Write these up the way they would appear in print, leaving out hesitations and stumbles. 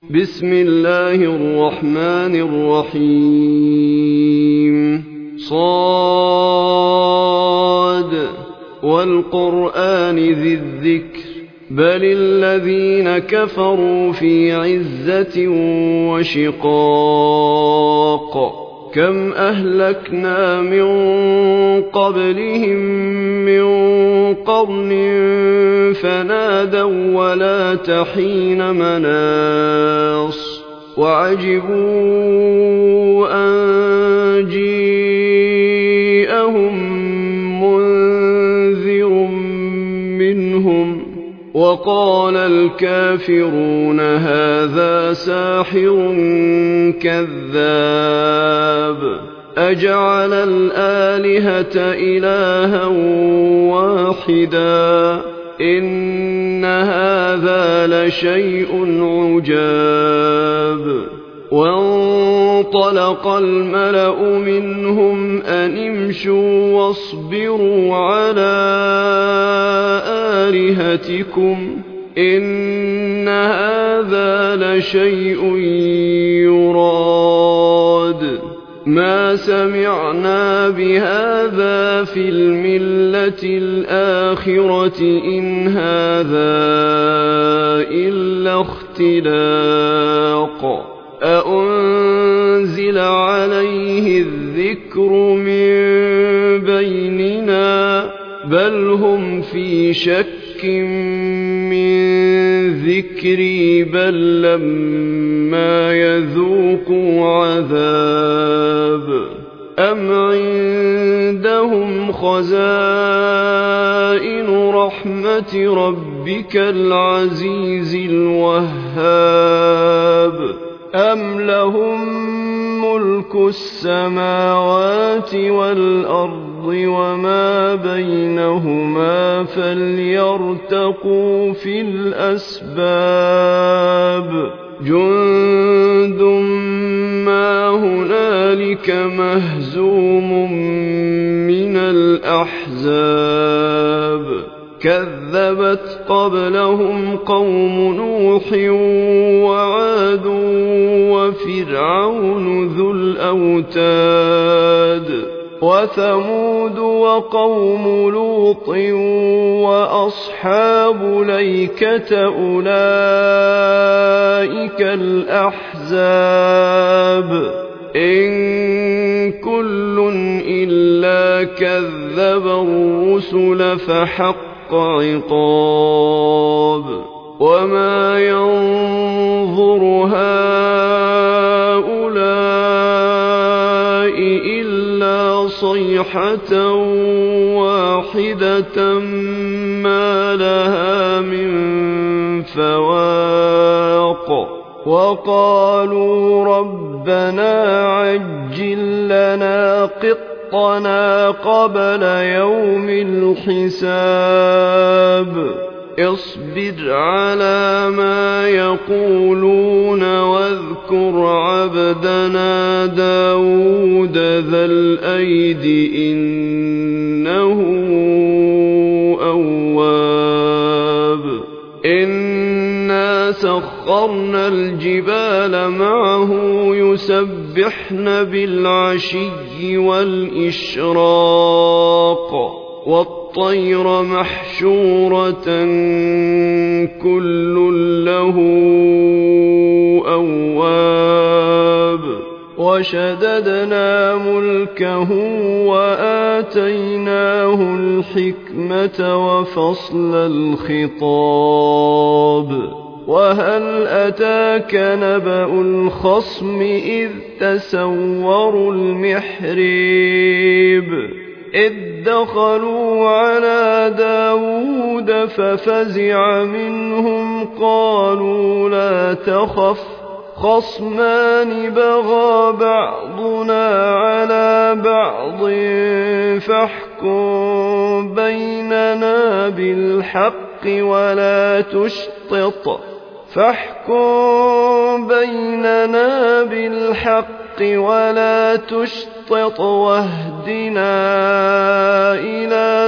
بسم الله الرحمن الرحيم صاد والقرآن ذي الذكر بل الذين كفروا في عزة وشقاق كم أهلكنا من قبلهم من قرن فنادوا ولا تحين مناص وعجبوا أن جيءهم منذر منهم وقال الكافرون هذا ساحر كذاب أجعل الآلهة إلها واحدا إن هذا لشيء عجاب وانطلق الملأ منهم أن امشوا واصبروا على آلهتكم إن هذا لشيء يراد ما سمعنا بهذا في الملة الآخرة إن هذا إلا اختلاق أأنزل عليه الذكر من بيننا بل هم في شك من ذكري بل لما يذوقوا عذاب أم عندهم خزائن رحمة ربك العزيز الوهاب أم لهم ملك السماوات والأرض وما بينهما فليرتقوا في الأسباب جند ما هنالك مهزوم من الأحزاب كذبت قبلهم قوم نوح وعاد وفرعون ذو الأوتاد وثمود وقوم لوط وأصحاب ليكة أولئك الأحزاب إن كل إلا كذب الرسل فحق عقاب وما ينظر هؤلاء إلا صيحة واحدة ما لها من فواق وقالوا ربنا عجل لنا قطنا قبل يوم الحساب اصبر على ما يقولون واذكر عبدنا داود ذا الأيد إنه أواب إنا سخرنا الجبال معه يسبحن بالعشي والإشراق والطير محشورة كل له أواب وشددنا ملكه وآتيناه الحكمة وفصل الخطاب وهل أتاك نبأ الخصم إذ تسوروا المحريب إذ دخلوا على داود ففزع منهم قالوا لا تخف خصمان بغى بعضنا على بعض فاحكم بيننا بالحق ولا تشطط واهدنا إلى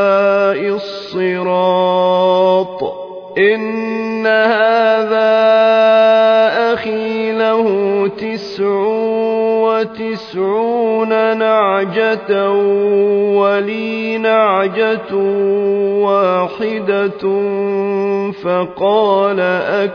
سواء الصراط إن هذا وتسعون نعجة ولي نعجة واحدة فقال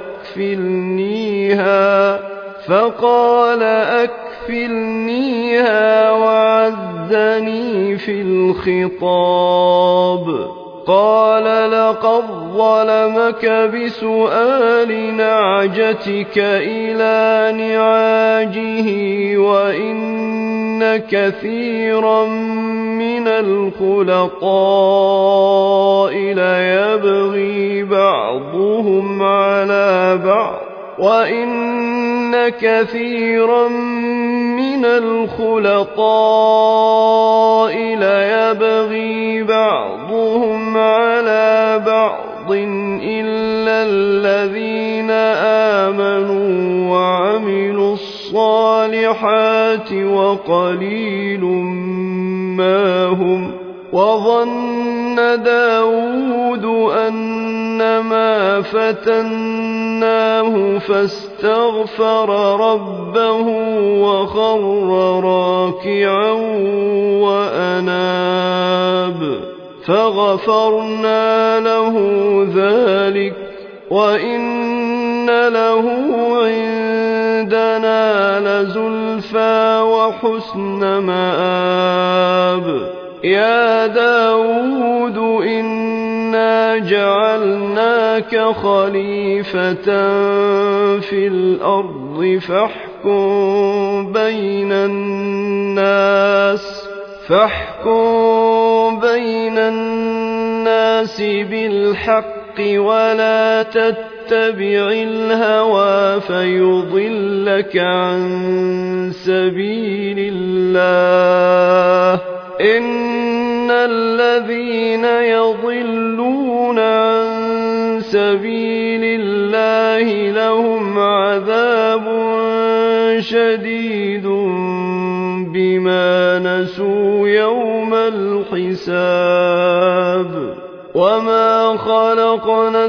أكفلنيها وعزني في الخطاب. قال لقد ظلمك بسؤال نعجتك إلى نعاجه وإن كثيرا من الخلطاء ليبغي بعضهم على بعض إلا الذين آمنوا وعملوا الصالحات وقليل ما هم. وظن داود أنما فتناه فاستغفر ربه وخر راكعا وأناب فغفرنا له ذلك وإن له عندنا لزلفى وحسن مآب. يا داود إنا جعلناك خليفة في الأرض فاحكم بين الناس بالحق ولا تتبع الهوى فيضلك عن سبيل الله. إن الذين يضلون عن سبيل الله لهم عذاب شديد بما نسوا يوم الحساب. وما خلقنا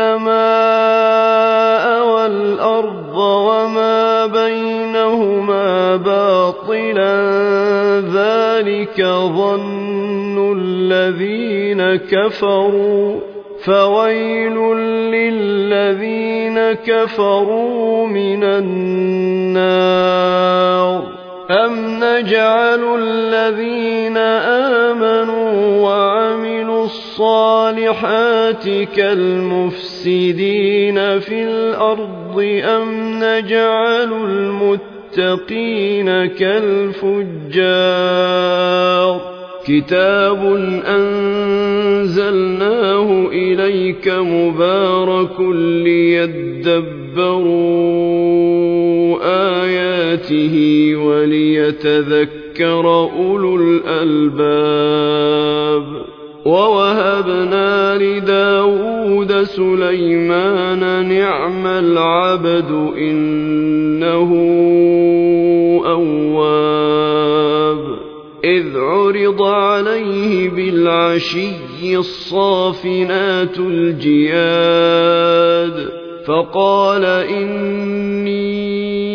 السماء والأرض وما بينهما باطلا ذلك ظن الذين كفروا فويل للذين كفروا من النار. أم نجعل الذين آمنوا وعملوا الصالحات كالمفسدين في الأرض أم نجعل المتقين كالفجار. كتاب أنزلناه إليك مبارك ليدبروا آياته وليتذكر أولو الألباب. ووهبنا لداود سليمان نعم العبد إنه أواب. إذ عرض عليه بالعشي الصافنات الجياد فقال إني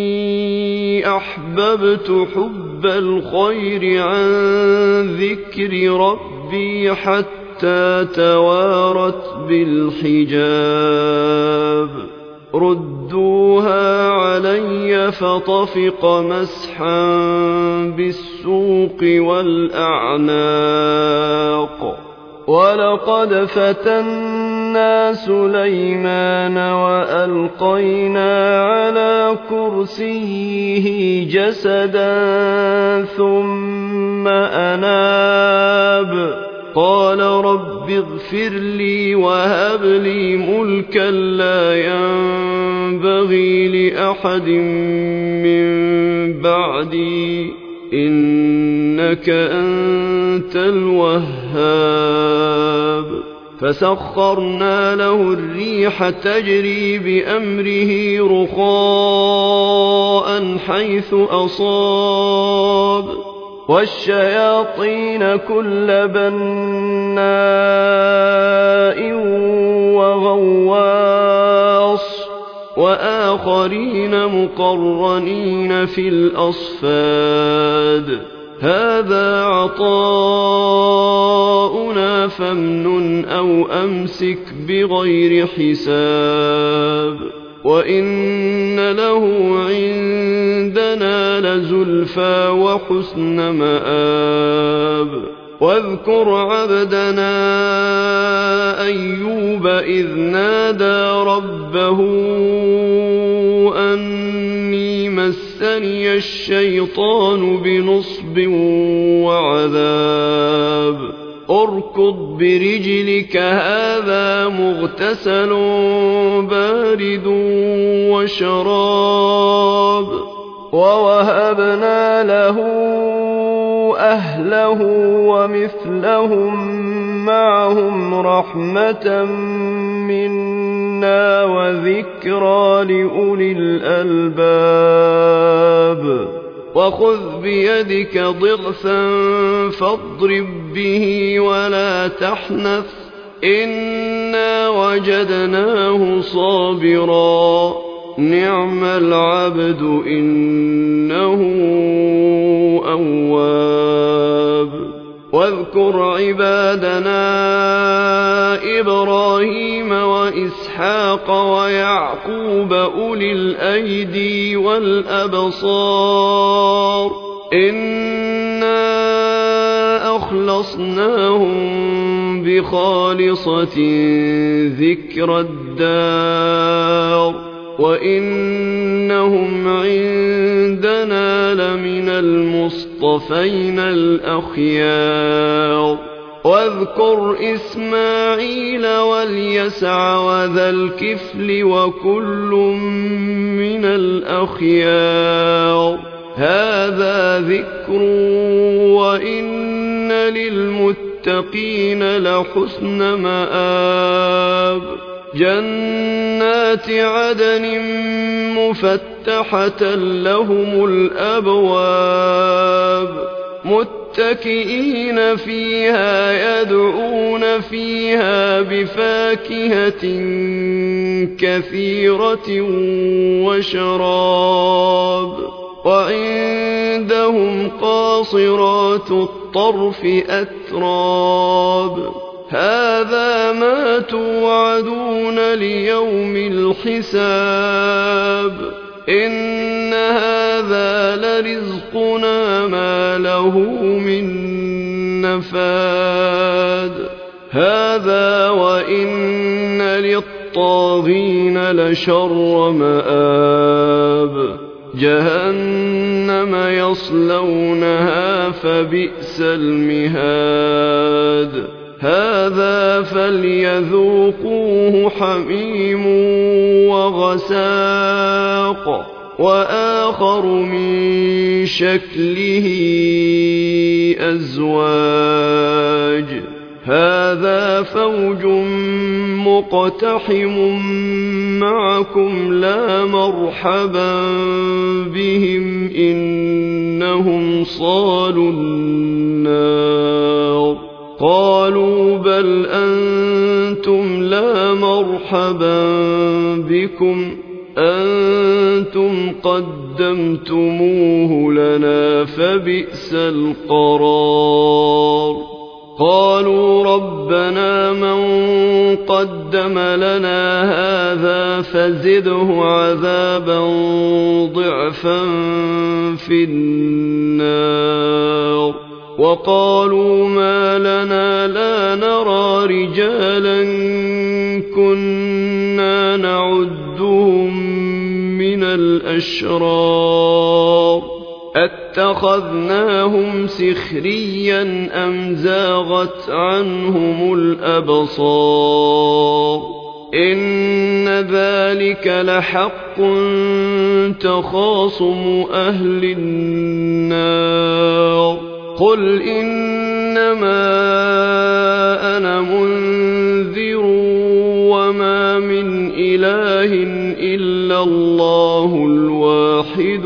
أحببت حب الخير عن ذكر ربي حتى توارت بالحجاب. ردوها علي فطفق مسحا بالسوق والأعناق. ولقد فتنا سليمان وألقينا على كرسيه جسدا ثم أناب. قال رب اغفر لي وهب لي ملكا لا ينبغي لأحد من بعدي إنك أنت الوهاب. فسخرنا له الريح تجري بأمره رخاء حيث أصاب والشياطين كل بناء وغواص وآخرين مقرنين في الأصفاد هذا عطاؤنا فامنن أو أمسك بغير حساب وإن له عندنا لزلفى وحسن مآب واذكر عبدنا أيوب إذ نادى ربه أني مسني الشيطان بنصب وعذاب اركض برجلك هذا مغتسل بارد وشراب ووهبنا له أهله ومثلهم معهم رحمة منا وذكرى لأولي الألباب وخذ بيدك ضغثا فاضرب به ولا تحنث إنا وجدناه صابرا نعم العبد إنه أواب واذكر عبادنا إبراهيم وإسحاق ويعقوب أولي الأيدي والأبصار إنا أخلصناهم بخالصة ذكر الدار وإنهم عندنا لمن المصطفين الأخيار واذكر إسماعيل واليسع وذا الكفل وكل من الأخيار هذا ذكر وإن للمتقين لحسن مآب جنات عدن مفتحة لهم الأبواب متكئين فيها يدعون فيها بفاكهة كثيرة وشراب وعندهم قاصرات الطرف أتراب هذا ما توعدون ليوم الحساب إن هذا لرزقنا ما له من نفاد هذا وإن للطاغين لشر مآب جهنم يصلونها فبئس المهاد هذا فليذوقوه حميم وغساق وآخر من شكله أزواج هذا فوج مقتحم معكم لا مرحبا بهم إنهم صالوا النار قالوا بل أنتم لا مرحبا بكم أنتم قدمتموه لنا فبئس القرار قالوا ربنا من قدم لنا هذا فزده عذابا ضعفا في النار وقالوا ما لنا لا نرى رجالا كنا نعدهم من الأشرار اتخذناهم سخريا أم زاغت عنهم الأبصار إن ذلك لحق تخاصم أهل النار قل إنما أنا منذر وما من إله إلا الله الواحد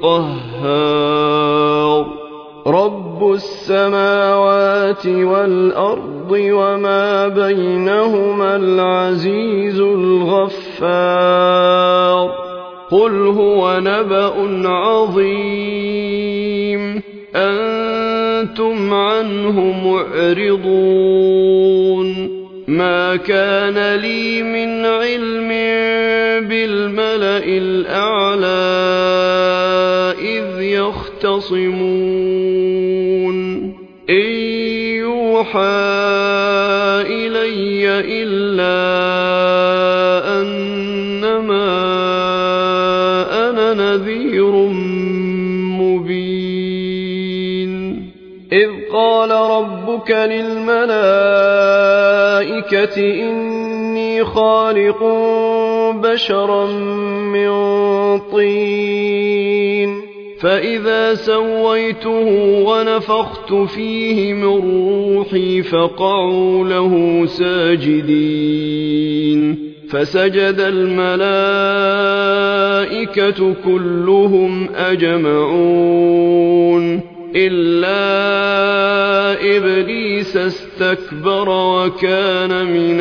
القهار رب السماوات والأرض وما بينهما العزيز الغفار الكفار قل هو نبأ عظيم أنتم عنه معرضون ما كان لي من علم بالملأ الأعلى إذ يختصمون إن يوحى إلي إلا أنما أنا نذير مبين إذ قال ربك للملائكة إني خالق بشرا من طين فإذا سويته ونفخت فيه من روحي فقعوا له ساجدين فسجد الملائكة كلهم أجمعون إلا إبليس استكبر وكان من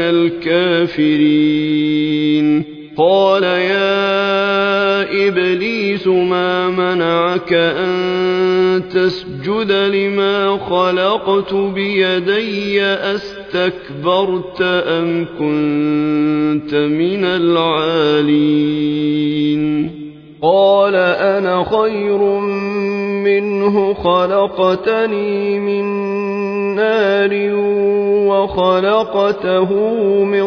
الكافرين قال يا إبليس ما منعك أن تسجد لما خلقت بيدي أستكبرت أم كنت من العالين قال أنا خير منه خلقتني من نار وخلقته من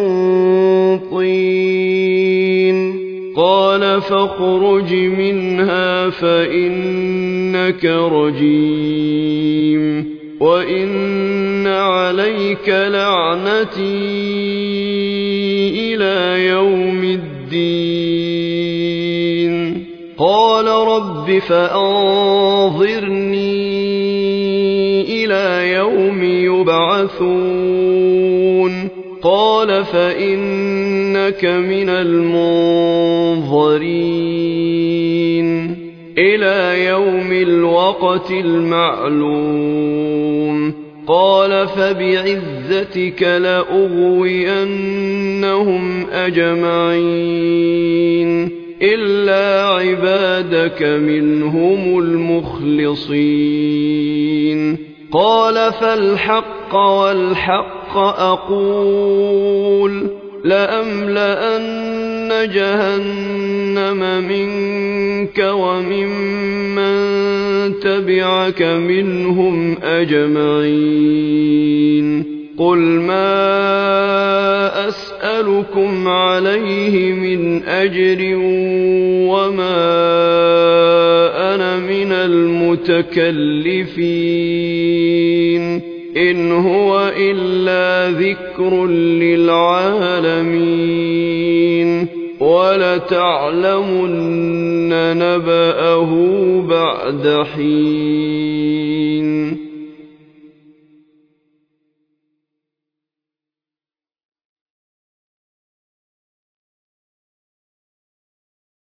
طين قال فاخرج منها فإنك رجيم وإن عليك لعنتي إلى يوم الدين قال رب فأنظرني إلى يوم يبعثون قال فإنك من المنظرين إلى يوم الوقت المعلوم قال فبعزتك لأغوينهم أجمعين إلا عبادك منهم المخلصين قال فالحق والحق أقول لأملأن جهنم منك وممن تبعك منهم أجمعين قل ما أسألكم عليه من أجر وما أنا من المتكلفين إن هو إلا ذكر للعالمين ولتعلمن نبأه بعد حين